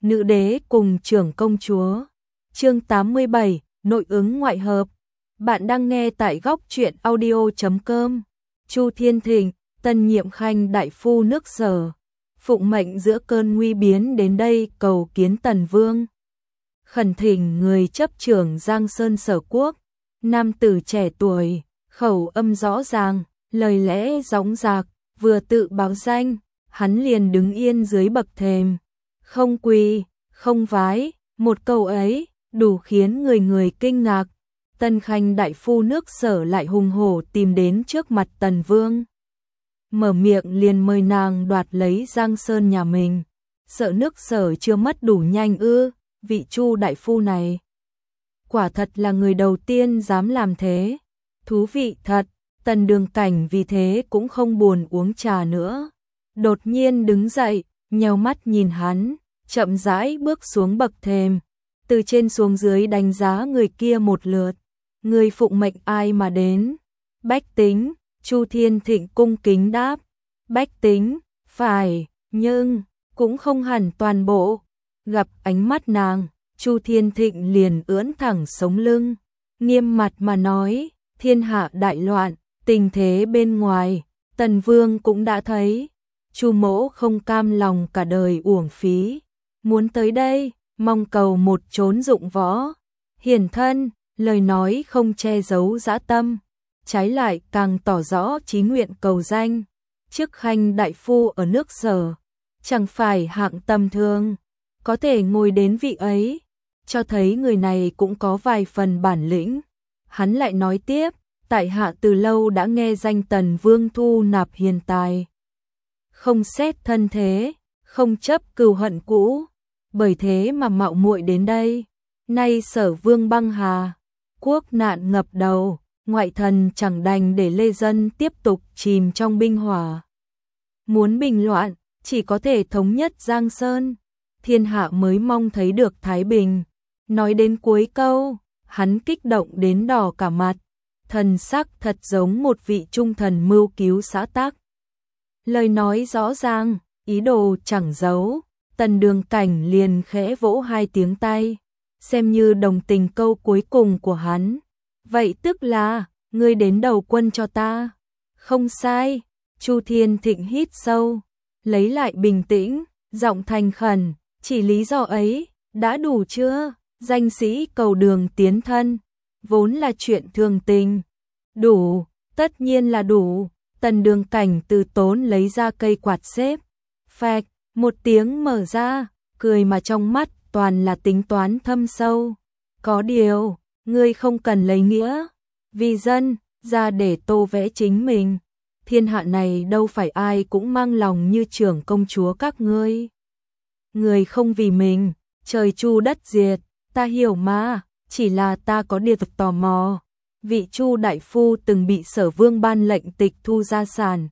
nữ đế cùng trưởng công chúa. Chương 87, nội ứng ngoại hợp. Bạn đang nghe tại góc truyện audio.com. Chu Thiên Thịnh, tân nhiệm khanh đại phu nước Sở, phụng mệnh giữa cơn nguy biến đến đây cầu kiến Tần Vương. Khẩn thỉnh người chấp trưởng Giang Sơn Sở Quốc, nam tử trẻ tuổi, khẩu âm rõ ràng, lời lẽ dõng dạc, vừa tự báo danh, hắn liền đứng yên dưới bậc thềm, không quỳ, không vái, một câu ấy đủ khiến người người kinh ngạc. Tân khanh đại phu nước Sở lại hùng hổ tìm đến trước mặt Tần Vương, mở miệng liền mời nàng đoạt lấy Giang Sơn nhà mình. Sợ nước Sở chưa mất đủ nhanh ư? Vị Chu đại phu này quả thật là người đầu tiên dám làm thế. Thú vị thật. Tần Đường Cảnh vì thế cũng không buồn uống trà nữa, đột nhiên đứng dậy, nheo mắt nhìn hắn, chậm rãi bước xuống bậc thềm, từ trên xuống dưới đánh giá người kia một lượt. Người phụng mệnh ai mà đến? Bách tính. Chu Thiên Thịnh cung kính đáp. Bách tính, phải, nhưng cũng không hẳn toàn bộ. Gặp ánh mắt nàng, Chu Thiên Thịnh liền ưỡn thẳng sống lưng, nghiêm mặt mà nói, thiên hạ đại loạn, tình thế bên ngoài, Tần Vương cũng đã thấy. Chu mỗ không cam lòng cả đời uổng phí, muốn tới đây, mong cầu một chốn dụng võ. Hiển thân, lời nói không che giấu dã tâm, trái lại càng tỏ rõ chí nguyện cầu danh. Chức khanh đại phu ở nước Sở, chẳng phải hạng tầm thường, có thể ngồi đến vị ấy, cho thấy người này cũng có vài phần bản lĩnh. Hắn lại nói tiếp, tại hạ từ lâu đã nghe danh Tần Vương thu nạp hiền tài, không xét thân thế, không chấp cừu hận cũ, bởi thế mà mạo muội đến đây. Nay Sở Vương băng hà, quốc nạn ngập đầu, ngoại thần chẳng đành để lê dân tiếp tục chìm trong binh hỏa. Muốn bình loạn, chỉ có thể thống nhất Giang Sơn, thiên hạ mới mong thấy được thái bình. Nói đến cuối câu, hắn kích động đến đỏ cả mặt, thần sắc thật giống một vị trung thần mưu cứu xã tắc. Lời nói rõ ràng, ý đồ chẳng giấu. Tần Đường Cảnh liền khẽ vỗ hai tiếng tay, xem như đồng tình câu cuối cùng của hắn. Vậy tức là, ngươi đến đầu quân cho ta. Không sai. Chu Thiên Thịnh hít sâu, lấy lại bình tĩnh, giọng thành khẩn, chỉ lý do ấy, đã đủ chưa? Danh sĩ cầu đường tiến thân, vốn là chuyện thường tình. Đủ, tất nhiên là đủ. Tần Đường Cảnh từ tốn lấy ra cây quạt xếp, phạch, một tiếng mở ra, cười mà trong mắt toàn là tính toán thâm sâu. Có điều, ngươi không cần lấy nghĩa vì dân ra để tô vẽ chính mình. Thiên hạ này đâu phải ai cũng mang lòng như trưởng công chúa các ngươi. Người không vì mình, trời chu đất diệt, ta hiểu mà, chỉ là ta có điều tò mò. Vị Chu đại phu từng bị Sở Vương ban lệnh tịch thu gia sản.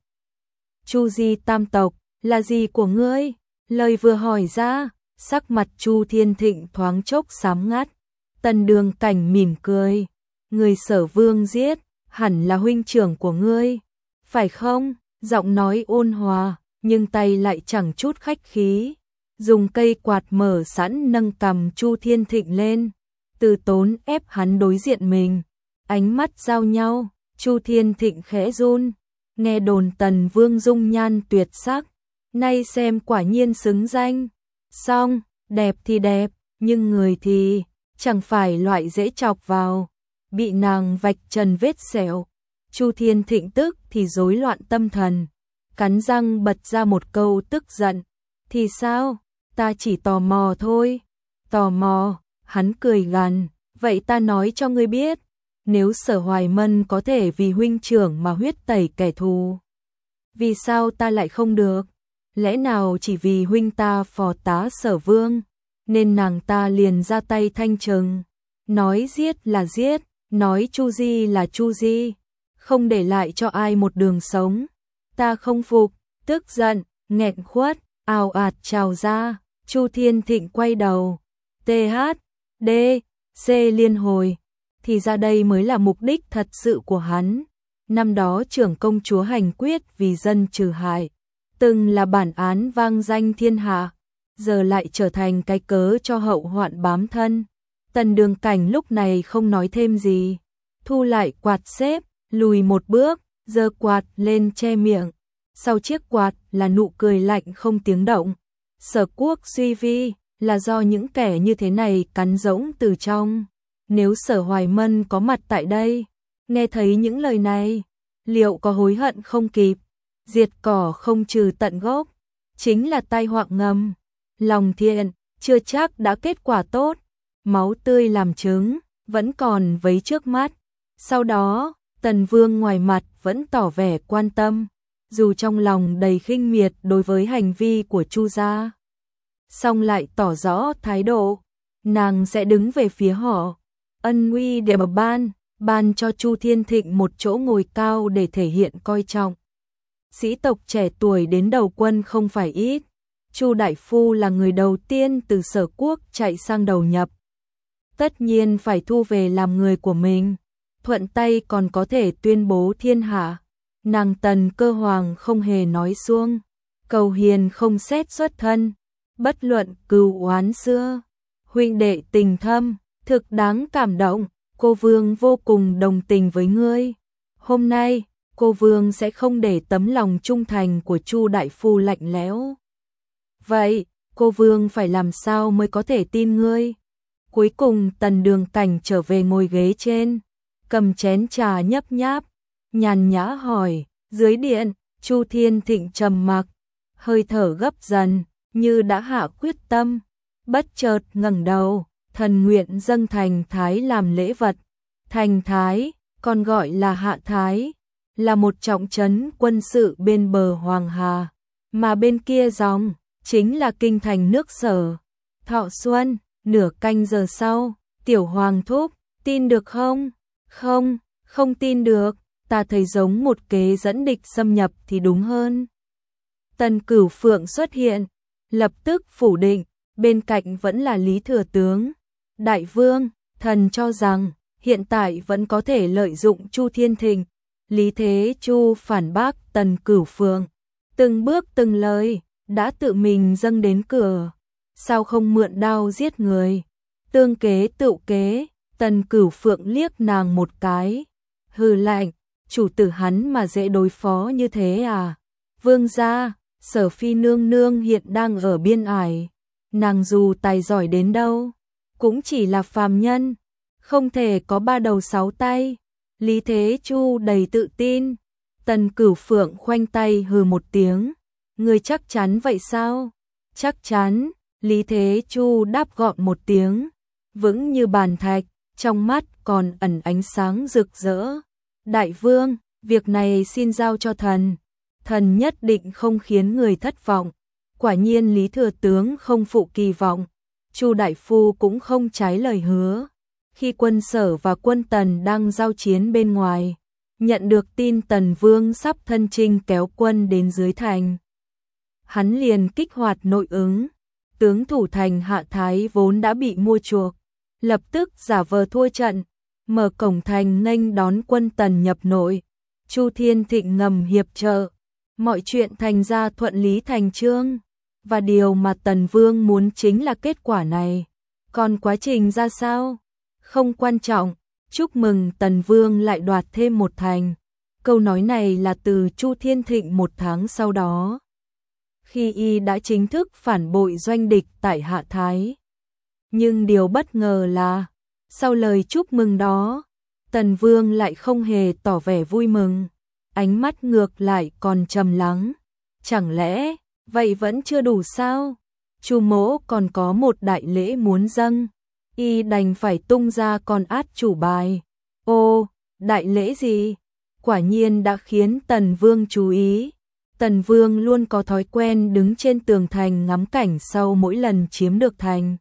Chu di tam tộc, là gì của ngươi? Lời vừa hỏi ra, sắc mặt Chu Thiên Thịnh thoáng chốc xám ngắt. Tần Đường Cảnh mỉm cười, người Sở Vương giết, hẳn là huynh trưởng của ngươi, phải không? Giọng nói ôn hòa, nhưng tay lại chẳng chút khách khí, dùng cây quạt mở sẵn nâng cằm Chu Thiên Thịnh lên, từ tốn ép hắn đối diện mình. Ánh mắt giao nhau, Chu Thiên Thịnh khẽ run, nghe đồn Tần Vương dung nhan tuyệt sắc, nay xem quả nhiên xứng danh. Song, đẹp thì đẹp, nhưng người thì chẳng phải loại dễ chọc vào, bị nàng vạch trần vết sẹo. Chu Thiên Thịnh tức thì rối loạn tâm thần, cắn răng bật ra một câu tức giận. Thì sao? Ta chỉ tò mò thôi. Tò mò? Hắn cười gằn, vậy ta nói cho ngươi biết, nếu Sở Hoài Mân có thể vì huynh trưởng mà huyết tẩy kẻ thù, vì sao ta lại không được? Lẽ nào chỉ vì huynh ta phò tá Sở Vương, nên nàng ta liền ra tay thanh trừng? Nói giết là giết, nói chu di là chu di, không để lại cho ai một đường sống. Ta không phục, tức giận, nghẹn khuất, ào ạt trào ra. Chu Thiên Thịnh quay đầu, THD, C liên hồi. Thì ra đây mới là mục đích thật sự của hắn. Năm đó trưởng công chúa hành quyết vì dân trừ hại, từng là bản án vang danh thiên hạ. giờ lại trở thành cái cớ cho hậu hoạn bám thân. Tần Đường Cảnh lúc này không nói thêm gì, thu lại quạt xếp, lùi một bước, giơ quạt lên che miệng. Sau chiếc quạt là nụ cười lạnh không tiếng động. Sở Quốc suy vi, là do những kẻ như thế này cắn rỗng từ trong. Nếu Sở Hoài Mân có mặt tại đây, nghe thấy những lời này, liệu có hối hận không kịp? Diệt cỏ không trừ tận gốc, chính là tai họa ngầm. Lòng thiện, chưa chắc đã kết quả tốt. Máu tươi làm chứng, vẫn còn vấy trước mắt. Sau đó, Tần Vương ngoài mặt vẫn tỏ vẻ quan tâm, dù trong lòng đầy khinh miệt đối với hành vi của Chu gia, song lại tỏ rõ thái độ, nàng sẽ đứng về phía họ, ân uy để mà ban cho Chu Thiên Thịnh một chỗ ngồi cao để thể hiện coi trọng. Sĩ tộc trẻ tuổi đến đầu quân không phải ít, Chu đại phu là người đầu tiên từ Sở Quốc chạy sang đầu nhập. Tất nhiên phải thu về làm người của mình, thuận tay còn có thể tuyên bố thiên hạ. Nàng Tần Cơ Hoàng không hề nói xuông, cầu hiền không xét xuất thân, bất luận cừu oán xưa, huynh đệ tình thâm, thực đáng cảm động, cô Vương vô cùng đồng tình với ngươi. Hôm nay, cô Vương sẽ không để tấm lòng trung thành của Chu đại phu lạnh lẽo. Vậy, cô Vương phải làm sao mới có thể tin ngươi? Cuối cùng Tần Đường Cảnh trở về ngồi ghế trên, cầm chén trà nhấp nháp, nhàn nhã hỏi, dưới điện, Chu Thiên Thịnh trầm mặc, hơi thở gấp dần, như đã hạ quyết tâm, bất chợt ngẩng đầu, thần nguyện dâng Thành Thái làm lễ vật. Thành Thái, còn gọi là Hạ Thái, là một trọng trấn quân sự bên bờ Hoàng Hà, mà bên kia dòng, chính là kinh thành nước Sở. Thọ Xuân, nửa canh giờ sau, Tiểu Hoàng thúc, tin được không? Không tin được, ta thấy giống một kế dẫn địch xâm nhập thì đúng hơn. Tần Cửu Phượng xuất hiện, lập tức phủ định, bên cạnh vẫn là Lý Thừa Tướng. Đại vương, thần cho rằng, hiện tại vẫn có thể lợi dụng Chu Thiên Thịnh. Lý Thế Chu phản bác Tần Cửu Phượng, từng bước từng lời, đã tự mình dâng đến cửa. Sao không mượn đao giết người? Tương kế tựu kế, Tần Cửu Phượng liếc nàng một cái, hừ lạnh, chủ tử hắn mà dễ đối phó như thế à? Vương gia, Sở Phi nương nương hiện đang ở biên ải, nàng dù tài giỏi đến đâu, cũng chỉ là phàm nhân, không thể có ba đầu sáu tay. Lý Thế Chu đầy tự tin. Tần Cửu Phượng khoanh tay hừ một tiếng, người chắc chắn vậy sao? Chắc chắn. Lý Thế Chu đáp gọn một tiếng, vững như bàn thạch, trong mắt còn ẩn ánh sáng rực rỡ. Đại vương, việc này xin giao cho thần, thần nhất định không khiến người thất vọng. Quả nhiên Lý Thừa Tướng không phụ kỳ vọng, Chu đại phu cũng không trái lời hứa. Khi quân Sở và quân Tần đang giao chiến bên ngoài, nhận được tin Tần Vương sắp thân chinh kéo quân đến dưới thành, hắn liền kích hoạt nội ứng. Tướng thủ thành Hạ Thái vốn đã bị mua chuộc, lập tức giả vờ thua trận, mở cổng thành nghênh đón quân Tần nhập nội. Chu Thiên Thịnh ngầm hiệp trợ, mọi chuyện thành ra thuận lý thành chương, và điều mà Tần Vương muốn chính là kết quả này. Còn quá trình ra sao? Không quan trọng, chúc mừng Tần Vương lại đoạt thêm một thành. Câu nói này là từ Chu Thiên Thịnh một tháng sau đó, khi y đã chính thức phản bội doanh địch tại Hạ Thái. Nhưng điều bất ngờ là, sau lời chúc mừng đó, Tần Vương lại không hề tỏ vẻ vui mừng, ánh mắt ngược lại còn trầm lắng. Chẳng lẽ, vậy vẫn chưa đủ sao? Chu mỗ còn có một đại lễ muốn dâng, y đành phải tung ra con át chủ bài. Ô, đại lễ gì? Quả nhiên đã khiến Tần Vương chú ý. Tần Vương luôn có thói quen đứng trên tường thành ngắm cảnh sau mỗi lần chiếm được thành.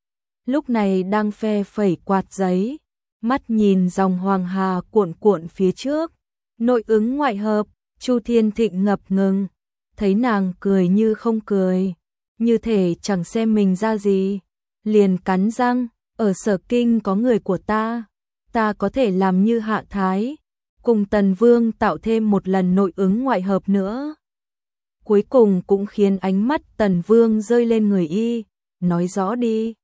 Lúc này đang phe phẩy quạt giấy, mắt nhìn dòng Hoàng Hà cuộn cuộn phía trước. Nội ứng ngoại hợp, Chu Thiên Thịnh ngập ngừng, thấy nàng cười như không cười, như thể chẳng xem mình ra gì, liền cắn răng, ở Sở Kinh có người của ta có thể làm như Hạ Thái, cùng Tần Vương tạo thêm một lần nội ứng ngoại hợp nữa. cuối cùng cũng khiến ánh mắt Tần Vương rơi lên người y, nói rõ đi.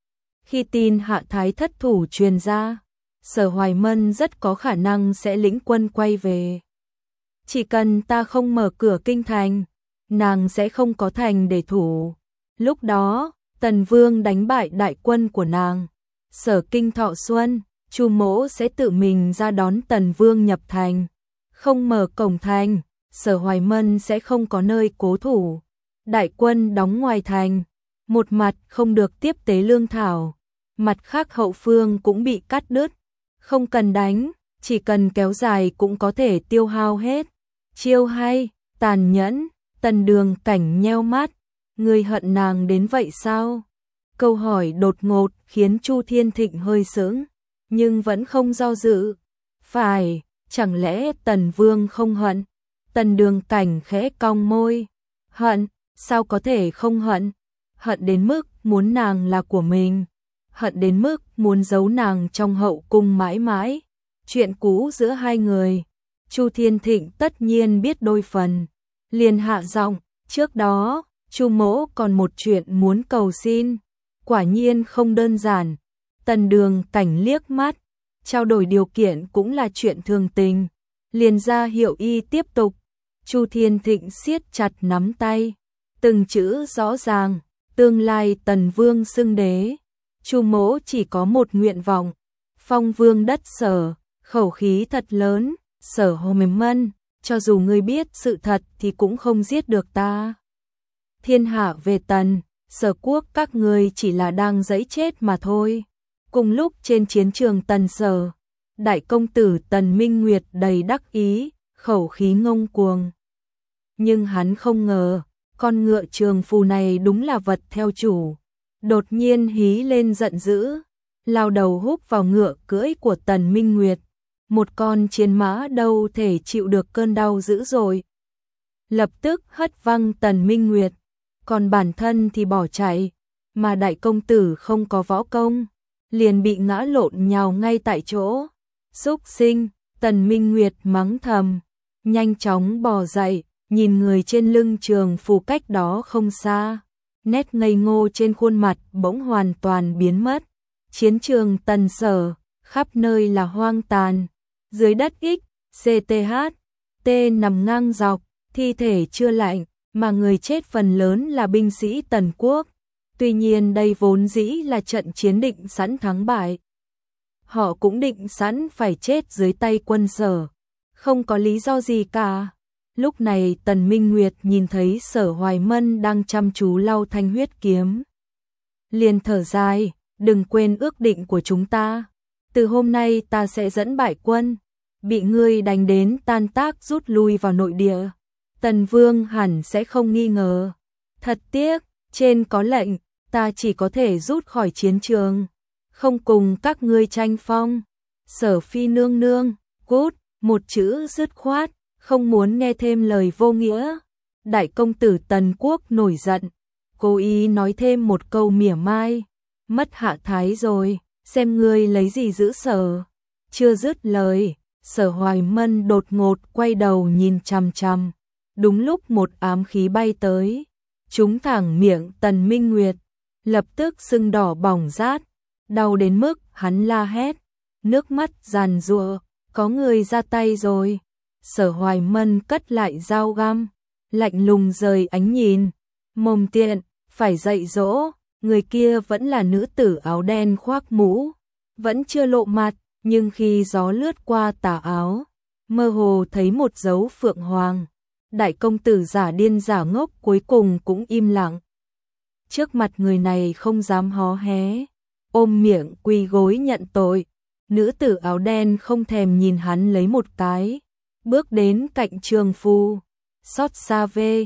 Khi tin Hạ Thái thất thủ truyền ra, Sở Hoài Mân rất có khả năng sẽ lĩnh quân quay về. Chỉ cần ta không mở cửa kinh thành, nàng sẽ không có thành để thủ. Lúc đó, Tần Vương đánh bại đại quân của nàng. Sở Kinh Thọ Xuân, Chu Mỗ sẽ tự mình ra đón Tần Vương nhập thành. Không mở cổng thành, Sở Hoài Mân sẽ không có nơi cố thủ. Đại quân đóng ngoài thành, một mặt không được tiếp tế lương thảo, mặt khác hậu phương cũng bị cắt đứt. Không cần đánh, chỉ cần kéo dài cũng có thể tiêu hao hết. Chiêu hay, tàn nhẫn, Tần Đường Cảnh nheo mắt, ngươi hận nàng đến vậy sao? Câu hỏi đột ngột khiến Chu Thiên Thịnh hơi sững, nhưng vẫn không do dự. Phải, chẳng lẽ Tần Vương không hận? Tần Đường Cảnh khẽ cong môi. Hận, sao có thể không hận? Hận đến mức muốn nàng là của mình. Hận đến mức muốn giấu nàng trong hậu cung mãi mãi. Chuyện cũ giữa hai người, Chu Thiên Thịnh tất nhiên biết đôi phần. Liền hạ giọng, trước đó, Chu Mỗ còn một chuyện muốn cầu xin. Quả nhiên không đơn giản. Tần Đường Cảnh liếc mắt, trao đổi điều kiện cũng là chuyện thường tình. Liền ra hiệu y tiếp tục. Chu Thiên Thịnh siết chặt nắm tay, từng chữ rõ ràng, tương lai Tần Vương xưng đế. Chu Mỗ chỉ có một nguyện vọng, phong vương đất Sở. Khẩu khí thật lớn, Sở Hoài Mân, cho dù ngươi biết sự thật thì cũng không giết được ta. Thiên hạ về Tần, Sở quốc các ngươi chỉ là đang giãy chết mà thôi. Cùng lúc trên chiến trường Tần Sở, đại công tử Tần Minh Nguyệt đầy đắc ý, khẩu khí ngông cuồng. Nhưng hắn không ngờ, con ngựa trường phù này đúng là vật theo chủ. Đột nhiên hí lên giận dữ, lao đầu húc vào ngựa cưỡi của Tần Minh Nguyệt. Một con chiến mã đâu thể chịu được cơn đau dữ dội. Lập tức hất văng Tần Minh Nguyệt, còn bản thân thì bỏ chạy, mà đại công tử không có võ công, liền bị ngã lộn nhào ngay tại chỗ. Súc sinh, Tần Minh Nguyệt mắng thầm, nhanh chóng bò dậy, nhìn người trên lưng trường phù cách đó không xa. Nét ngây ngô trên khuôn mặt bỗng hoàn toàn biến mất. Chiến trường Tần Sở, khắp nơi là hoang tàn. Dưới đất CTH, T nằm ngang dọc, thi thể chưa lạnh, mà người chết phần lớn là binh sĩ Tần quốc. Tuy nhiên đây vốn dĩ là trận chiến định sẵn thắng bại. Họ cũng định sẵn phải chết dưới tay quân Sở, không có lý do gì cả. Lúc này Tần Minh Nguyệt nhìn thấy Sở Hoài Mân đang chăm chú lau thanh huyết kiếm. Liền thở dài, đừng quên ước định của chúng ta. Từ hôm nay ta sẽ dẫn bại quân, bị ngươi đánh đến tan tác rút lui vào nội địa. Tần Vương hẳn sẽ không nghi ngờ. Thật tiếc, trên có lệnh, ta chỉ có thể rút khỏi chiến trường, không cùng các ngươi tranh phong. Sở Phi nương nương, cút, một chữ dứt khoát, không muốn nghe thêm lời vô nghĩa. Đại công tử Tần quốc nổi giận, cố ý nói thêm một câu mỉa mai, mất Hạ Thái rồi, xem ngươi lấy gì giữ Sở. Chưa dứt lời, Sở Hoài Mân đột ngột quay đầu nhìn chằm chằm. Đúng lúc một ám khí bay tới, trúng thẳng miệng Tần Minh Nguyệt, lập tức sưng đỏ bỏng rát, đau đến mức hắn la hét, nước mắt giàn giụa, có người ra tay rồi. Sở Hoài Mân cất lại dao găm, lạnh lùng rời ánh nhìn, mồm tiện, phải dạy dỗ. Người kia vẫn là nữ tử áo đen khoác mũ, vẫn chưa lộ mặt, nhưng khi gió lướt qua tà áo, mơ hồ thấy một dấu phượng hoàng. Đại công tử giả điên giả ngốc cuối cùng cũng im lặng. Trước mặt người này không dám hó hé, ôm miệng quỳ gối nhận tội. Nữ tử áo đen không thèm nhìn hắn lấy một cái, bước đến cạnh trường phu, xót xa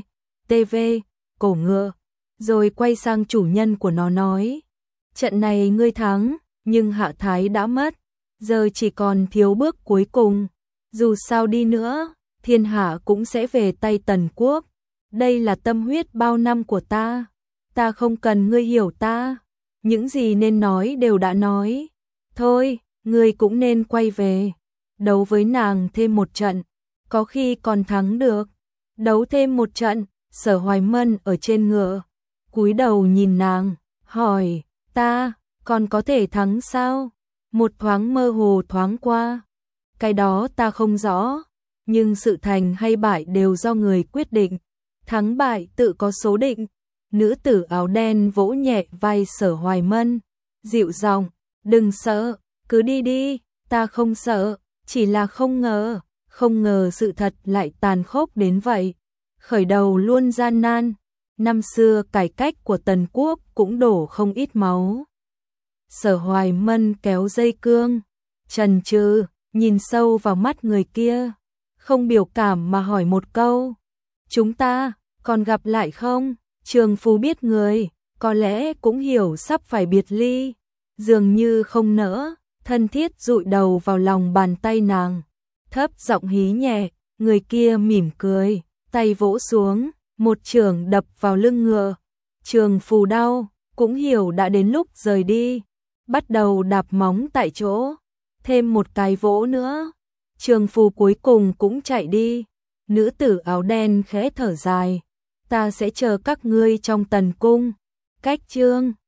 TV, cổ ngựa, rồi quay sang chủ nhân của nó nói, trận này ngươi thắng, nhưng Hạ Thái đã mất, giờ chỉ còn thiếu bước cuối cùng, dù sao đi nữa, thiên hạ cũng sẽ về tay Tần quốc. Đây là tâm huyết bao năm của ta không cần ngươi hiểu ta, những gì nên nói đều đã nói. Thôi, ngươi cũng nên quay về, đấu với nàng thêm một trận, có khi còn thắng được. Đấu thêm một trận, Sở Hoài Mân ở trên ngựa, cúi đầu nhìn nàng, hỏi, ta, còn có thể thắng sao? Một thoáng mơ hồ thoáng qua. Cái đó ta không rõ, nhưng sự thành hay bại đều do người quyết định. Thắng bại tự có số định. Nữ tử áo đen vỗ nhẹ vai Sở Hoài Mân, dịu giọng, đừng sợ, cứ đi đi, ta không sợ, chỉ là không ngờ sự thật lại tàn khốc đến vậy. Khởi đầu luôn gian nan, năm xưa cải cách của Tần Quốc cũng đổ không ít máu. Sở Hoài Mân kéo dây cương, chần chừ, nhìn sâu vào mắt người kia, không biểu cảm mà hỏi một câu, chúng ta còn gặp lại không? Trường phu biết người, có lẽ cũng hiểu sắp phải biệt ly, dường như không nỡ, thân thiết dụi đầu vào lòng bàn tay nàng, thấp giọng hí nhẹ, người kia mỉm cười, tay vỗ xuống, một chưởng đập vào lưng ngựa. Trường phù đau, cũng hiểu đã đến lúc rời đi, bắt đầu đạp móng tại chỗ, thêm một cái vỗ nữa. Trường phù cuối cùng cũng chạy đi. Nữ tử áo đen khẽ thở dài, ta sẽ chờ các ngươi trong tần cung. Cách chương